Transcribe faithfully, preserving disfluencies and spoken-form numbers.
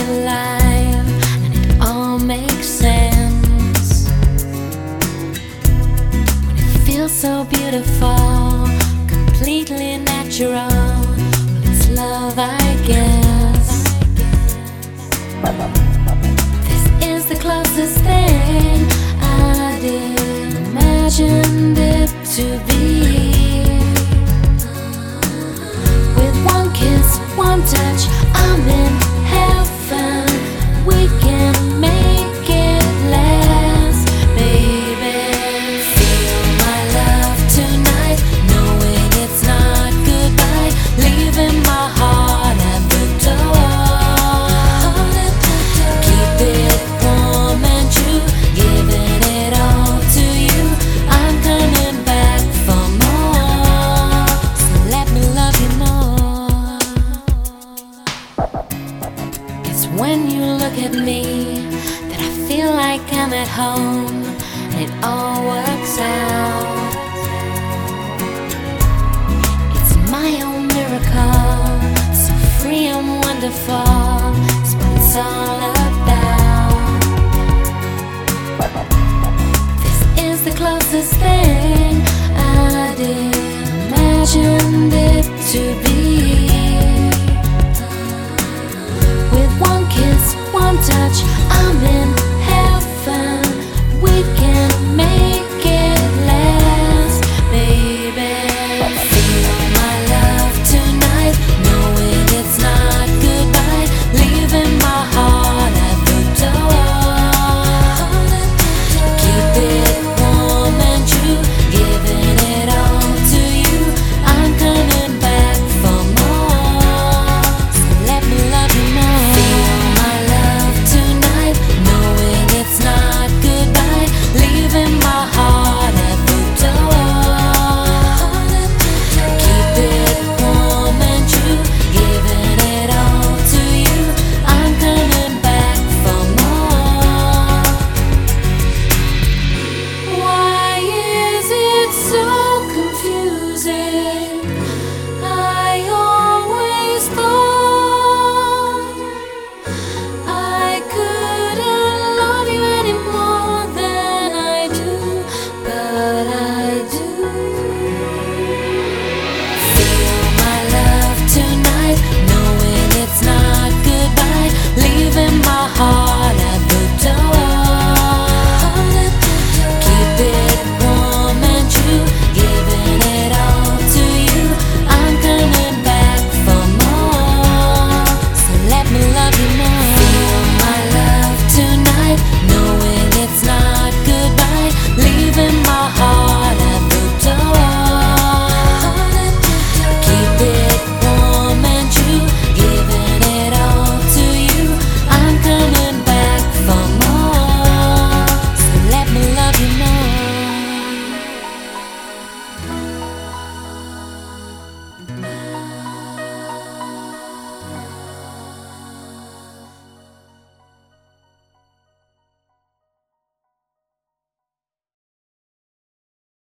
alive, and it all makes sense. When it feels so beautiful, completely natural, well, it's love, I guess. This is the closest thing I did imagined it to be. With one kiss, one touch, I'm in heaven. We can make it last, baby. Feel my love tonight, knowing it's not goodbye. Leaving my heart at the door. Keep it warm and true, giving it all to you. I'm coming back for more, so let me love you more. It's when you look at me that I feel like I'm at home, and it all works out. It's my own miracle, so free and wonderful.